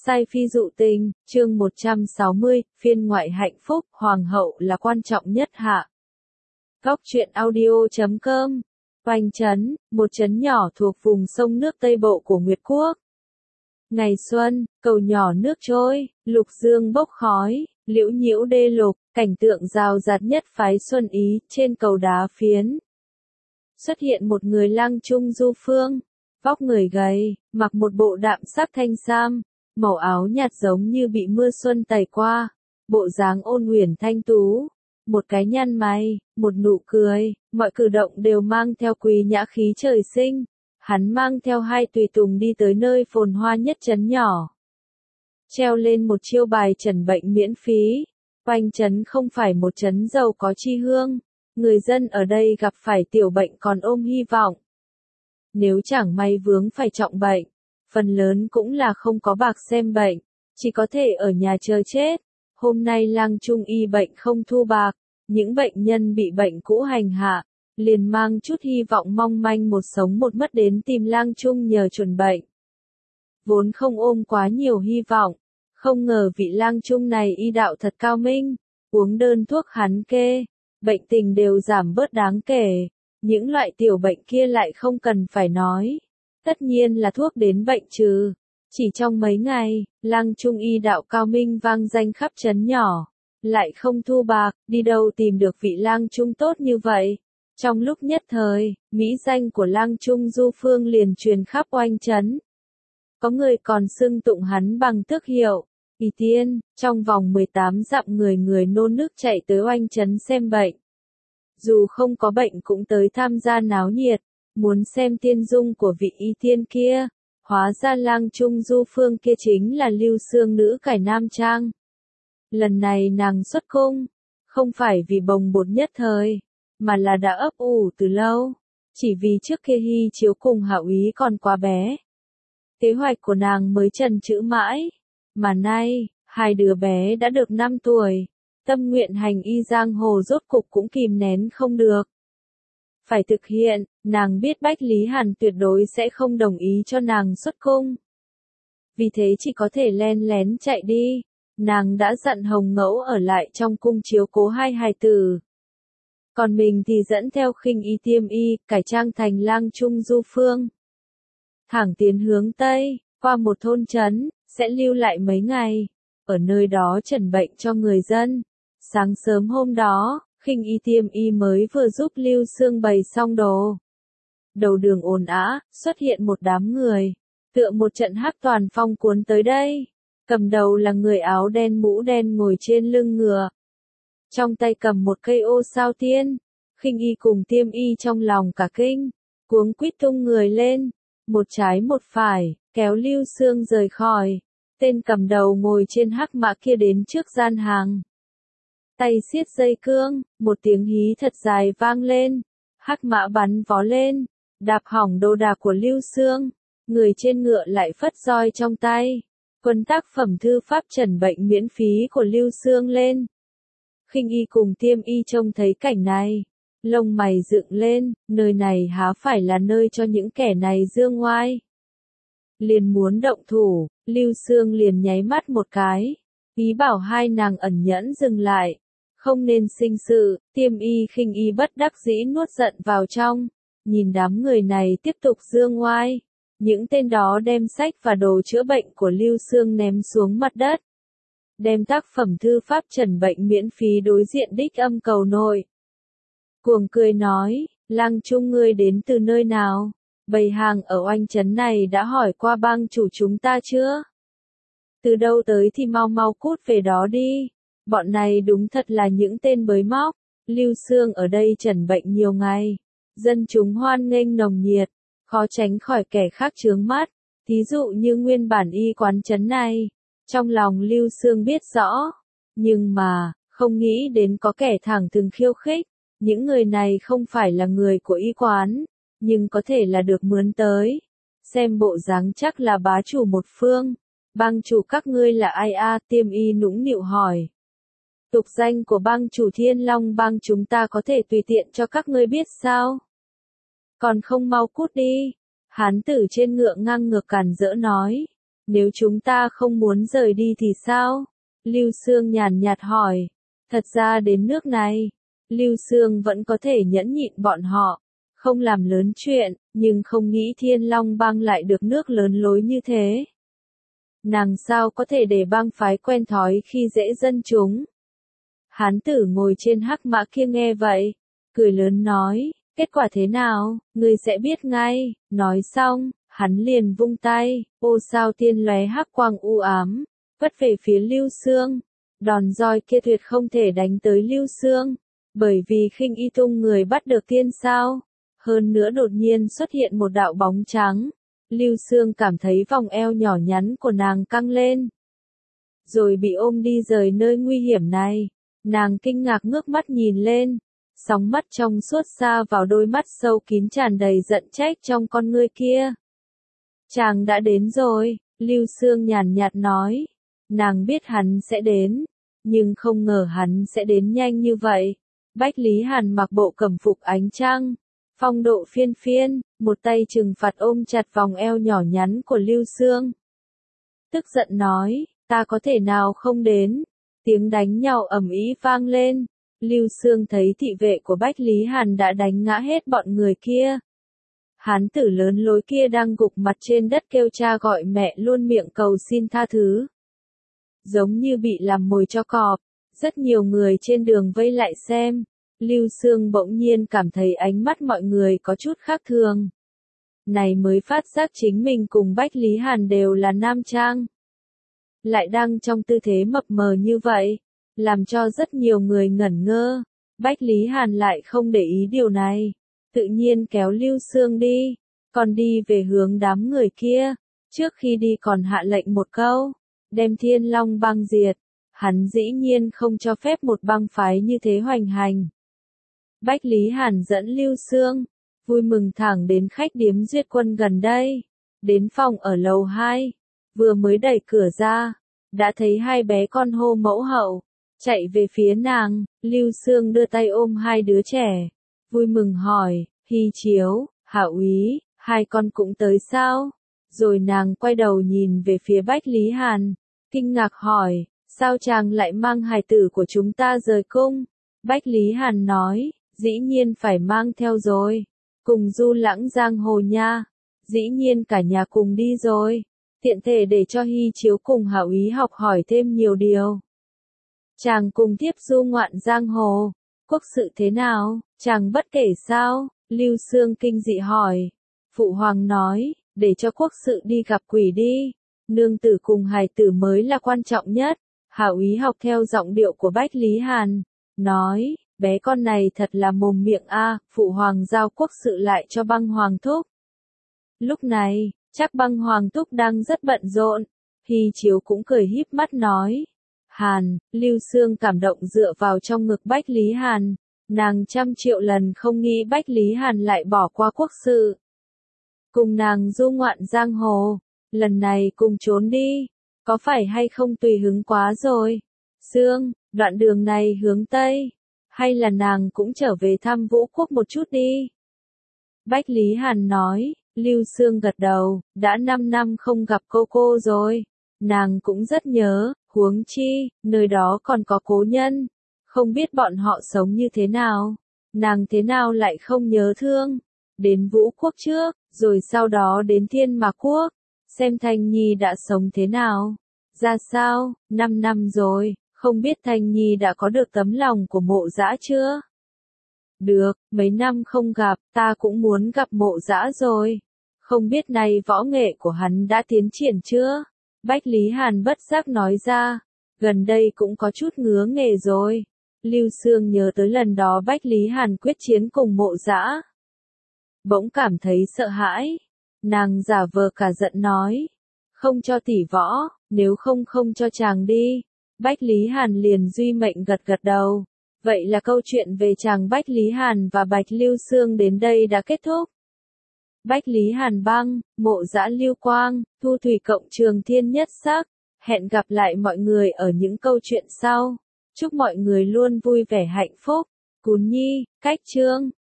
Sai phi dụ tình, chương 160, phiên ngoại hạnh phúc, hoàng hậu là quan trọng nhất hạ. Góc truyện audio.com. Oanh Trấn, một trấn nhỏ thuộc vùng sông nước Tây Bộ của Nguyệt Quốc. Ngày xuân, cầu nhỏ nước trôi, lục dương bốc khói, liễu nhiễu đê lục, cảnh tượng rào rạt nhất phái xuân ý, trên cầu đá phiến. Xuất hiện một người lang trung du phương, vóc người gầy, mặc một bộ đạm sắc thanh sam, màu áo nhạt giống như bị mưa xuân tẩy qua, bộ dáng ôn huyền thanh tú, một cái nhăn mày, một nụ cười, mọi cử động đều mang theo quý nhã khí trời sinh. Hắn mang theo hai tùy tùng đi tới nơi phồn hoa nhất trấn nhỏ. Treo lên một chiêu bài trần bệnh miễn phí. Oanh Trấn không phải một trấn giàu có chi hương. Người dân ở đây gặp phải tiểu bệnh còn ôm hy vọng. Nếu chẳng may vướng phải trọng bệnh, phần lớn cũng là không có bạc xem bệnh, chỉ có thể ở nhà chờ chết. Hôm nay lang trung y bệnh không thu bạc, những bệnh nhân bị bệnh cũ hành hạ, liền mang chút hy vọng mong manh một sống một mất đến tìm lang trung nhờ chuẩn bệnh. Vốn không ôm quá nhiều hy vọng, không ngờ vị lang trung này y đạo thật cao minh, uống đơn thuốc hắn kê, bệnh tình đều giảm bớt đáng kể, những loại tiểu bệnh kia lại không cần phải nói, tất nhiên là thuốc đến bệnh trừ. Chỉ trong mấy ngày, lang trung y đạo cao minh vang danh khắp trấn nhỏ, lại không thu bạc, đi đâu tìm được vị lang trung tốt như vậy. Trong lúc nhất thời, mỹ danh của lang trung du phương liền truyền khắp Oanh Trấn. Có người còn xưng tụng hắn bằng tước hiệu, Y Tiên, trong vòng 18 dặm người người nôn nức chạy tới Oanh Trấn xem bệnh. Dù không có bệnh cũng tới tham gia náo nhiệt, muốn xem tiên dung của vị Y Tiên kia. Hóa ra lang trung du phương kia chính là Lưu Xương nữ cải nam trang. Lần này nàng xuất cung, không phải vì bồng bột nhất thời, mà là đã ấp ủ từ lâu, chỉ vì trước kia Hy Chiếu cùng Hạ Úy còn quá bé. Kế hoạch của nàng mới chần chừ mãi, mà nay, hai đứa bé đã được 5 tuổi, tâm nguyện hành y giang hồ rốt cục cũng kìm nén không được. Phải thực hiện, nàng biết Bách Lý Hàn tuyệt đối sẽ không đồng ý cho nàng xuất cung. Vì thế chỉ có thể len lén chạy đi, nàng đã dặn Hồng Ngẫu ở lại trong cung chiếu cố hai hài tử. Còn mình thì dẫn theo Khinh Y Tiêm Y, cải trang thành lang trung du phương. Thẳng tiến hướng Tây, qua một thôn trấn, sẽ lưu lại mấy ngày, ở nơi đó trần bệnh cho người dân. Sáng sớm hôm đó, Khinh Y Tiêm Y mới vừa giúp Lưu Xương bày xong đồ. Đầu đường ồn ào, xuất hiện một đám người, tựa một trận hắc toàn phong cuốn tới đây. Cầm đầu là người áo đen mũ đen ngồi trên lưng ngựa. Trong tay cầm một cây ô sao tiên, Khinh Y cùng Tiêm Y trong lòng cả kinh, cuống quýt tung người lên, một trái một phải, kéo Lưu Xương rời khỏi. Tên cầm đầu ngồi trên hắc mã kia đến trước gian hàng. Tay siết dây cương, một tiếng hí thật dài vang lên, hắc mã bắn vó lên, đạp hỏng đồ đạc của Lưu Xương, người trên ngựa lại phất roi trong tay, quân tác phẩm thư pháp trần bệnh miễn phí của Lưu Xương lên. Khinh Y cùng Tiêm Y trông thấy cảnh này, lông mày dựng lên, nơi này há phải là nơi cho những kẻ này dương ngoai. Liền muốn động thủ, Lưu Xương liền nháy mắt một cái, ý bảo hai nàng ẩn nhẫn dừng lại, không nên sinh sự. Tiêm Y Khinh Y bất đắc dĩ nuốt giận vào trong, nhìn đám người này tiếp tục dương ngoai. Những tên đó đem sách và đồ chữa bệnh của Lưu Xương ném xuống mặt đất. Đem tác phẩm thư pháp trần bệnh miễn phí đối diện Đích Âm cầu nội. Cuồng cười nói, lang trung ngươi đến từ nơi nào? Bầy hàng ở Oanh Trấn này đã hỏi qua bang chủ chúng ta chưa? Từ đâu tới thì mau mau cút về đó đi. Bọn này đúng thật là những tên bới móc. Lưu Xương ở đây trần bệnh nhiều ngày. Dân chúng hoan nghênh nồng nhiệt, khó tránh khỏi kẻ khác chướng mắt. Thí dụ như nguyên bản y quán trấn này. Trong lòng Lưu Xương biết rõ. Nhưng mà, không nghĩ đến có kẻ thẳng thừng khiêu khích. Những người này không phải là người của y quán, nhưng có thể là được mướn tới. Xem bộ dáng chắc là bá chủ một phương. Bang chủ các ngươi là ai a? Tiêm Y nũng nịu hỏi. Tục danh của bang chủ Thiên Long bang chúng ta có thể tùy tiện cho các ngươi biết sao? Còn không mau cút đi. Hán tử trên ngựa ngang ngược cản rỡ nói. Nếu chúng ta không muốn rời đi thì sao? Lưu Xương nhàn nhạt hỏi. Thật ra đến nước này, Lưu Xương vẫn có thể nhẫn nhịn bọn họ, không làm lớn chuyện, nhưng không nghĩ Thiên Long bang lại được nước lớn lối như thế. Nàng sao có thể để bang phái quen thói khi dễ dân chúng? Hán tử ngồi trên hắc mã kia nghe vậy, cười lớn nói, kết quả thế nào, ngươi sẽ biết ngay. Nói xong, hắn liền vung tay, ô sao tiên lóe hắc quang u ám, vất về phía Lưu Xương. Đòn roi kia tuyệt không thể đánh tới Lưu Xương, bởi vì khinh y tung người bắt được tiên sao. Hơn nữa đột nhiên xuất hiện một đạo bóng trắng. Lưu Xương cảm thấy vòng eo nhỏ nhắn của nàng căng lên. Rồi bị ôm đi rời nơi nguy hiểm này. Nàng kinh ngạc ngước mắt nhìn lên. Sóng mắt trong suốt xa vào đôi mắt sâu kín tràn đầy giận trách trong con ngươi kia. Chàng đã đến rồi, Lưu Xương nhàn nhạt nói. Nàng biết hắn sẽ đến, nhưng không ngờ hắn sẽ đến nhanh như vậy. Bách Lý Hàn mặc bộ cẩm phục ánh trăng, phong độ phiên phiên, một tay trừng phạt ôm chặt vòng eo nhỏ nhắn của Lưu Xương. Tức giận nói, ta có thể nào không đến? Tiếng đánh nhau ầm ĩ vang lên. Lưu Xương thấy thị vệ của Bách Lý Hàn đã đánh ngã hết bọn người kia. Hán tử lớn lối kia đang gục mặt trên đất kêu cha gọi mẹ luôn miệng cầu xin tha thứ. Giống như bị làm mồi cho cọp, rất nhiều người trên đường vây lại xem. Lưu Xương bỗng nhiên cảm thấy ánh mắt mọi người có chút khác thường. Này mới phát giác chính mình cùng Bách Lý Hàn đều là nam trang. Lại đang trong tư thế mập mờ như vậy, làm cho rất nhiều người ngẩn ngơ. Bách Lý Hàn lại không để ý điều này, tự nhiên kéo Lưu Xương đi, còn đi về hướng đám người kia. Trước khi đi còn hạ lệnh một câu, đem Thiên Long bang diệt. Hắn dĩ nhiên không cho phép một bang phái như thế hoành hành. Bách Lý Hàn dẫn Lưu Xương, vui mừng thẳng đến khách điếm Duyệt Quân gần đây. Đến phòng ở lầu 2, vừa mới đẩy cửa ra, đã thấy hai bé con hô mẫu hậu, chạy về phía nàng. Lưu Xương đưa tay ôm hai đứa trẻ, vui mừng hỏi, Hy Chiếu, Hạo Úy, hai con cũng tới sao? Rồi nàng quay đầu nhìn về phía Bách Lý Hàn, kinh ngạc hỏi, sao chàng lại mang hài tử của chúng ta rời cung? Bách Lý Hàn nói, dĩ nhiên phải mang theo rồi, cùng du lãng giang hồ nha, dĩ nhiên cả nhà cùng đi rồi, tiện thể để cho Hy Chiếu cùng Hạo Úy học hỏi thêm nhiều điều. Chàng cùng tiếp du ngoạn giang hồ, quốc sự thế nào, chàng bất kể sao? Lưu Xương kinh dị hỏi. Phụ hoàng nói, để cho quốc sự đi gặp quỷ đi, nương tử cùng hài tử mới là quan trọng nhất. Hạo Úy học theo giọng điệu của Bách Lý Hàn, nói, bé con này thật là mồm miệng a, phụ hoàng giao quốc sự lại cho Băng Hoàng thúc. Lúc này, chắc Băng Hoàng thúc đang rất bận rộn. Hy Chiếu cũng cười híp mắt nói, Hàn. Lưu Xương cảm động dựa vào trong ngực Bách Lý Hàn, nàng trăm triệu lần không nghĩ Bách Lý Hàn lại bỏ qua quốc sự. Cùng nàng du ngoạn giang hồ, lần này cùng trốn đi, có phải hay không tùy hứng quá rồi? Xương, đoạn đường này hướng Tây, hay là nàng cũng trở về thăm Vũ Quốc một chút đi? Bách Lý Hàn nói. Lưu Xương gật đầu, đã 5 năm không gặp cô rồi, nàng cũng rất nhớ, huống chi, nơi đó còn có cố nhân, không biết bọn họ sống như thế nào, nàng thế nào lại không nhớ thương. Đến Vũ Quốc trước, rồi sau đó đến Thiên Mạc Quốc, xem Thanh Nhi đã sống thế nào, ra sao. 5 năm rồi, không biết Thanh Nhi đã có được tấm lòng của Mộ Dã chưa? Được, mấy năm không gặp, ta cũng muốn gặp Mộ Dã rồi. Không biết này võ nghệ của hắn đã tiến triển chưa? Bách Lý Hàn bất giác nói ra, gần đây cũng có chút ngứa nghề rồi. Lưu Xương nhớ tới lần đó Bách Lý Hàn quyết chiến cùng Mộ Dã, bỗng cảm thấy sợ hãi. Nàng giả vờ cả giận nói, không cho tỷ võ, nếu không cho chàng đi. Bách Lý Hàn liền duy mệnh gật gật đầu. Vậy là câu chuyện về chàng Bách Lý Hàn và Bạch Lưu Xương đến đây đã kết thúc. Bách Lý Hàn băng, Mộ Dã lưu quang, thu thủy cộng trường thiên nhất sắc. Hẹn gặp lại mọi người ở những câu chuyện sau. Chúc mọi người luôn vui vẻ hạnh phúc. Cún Nhi, Cách Chương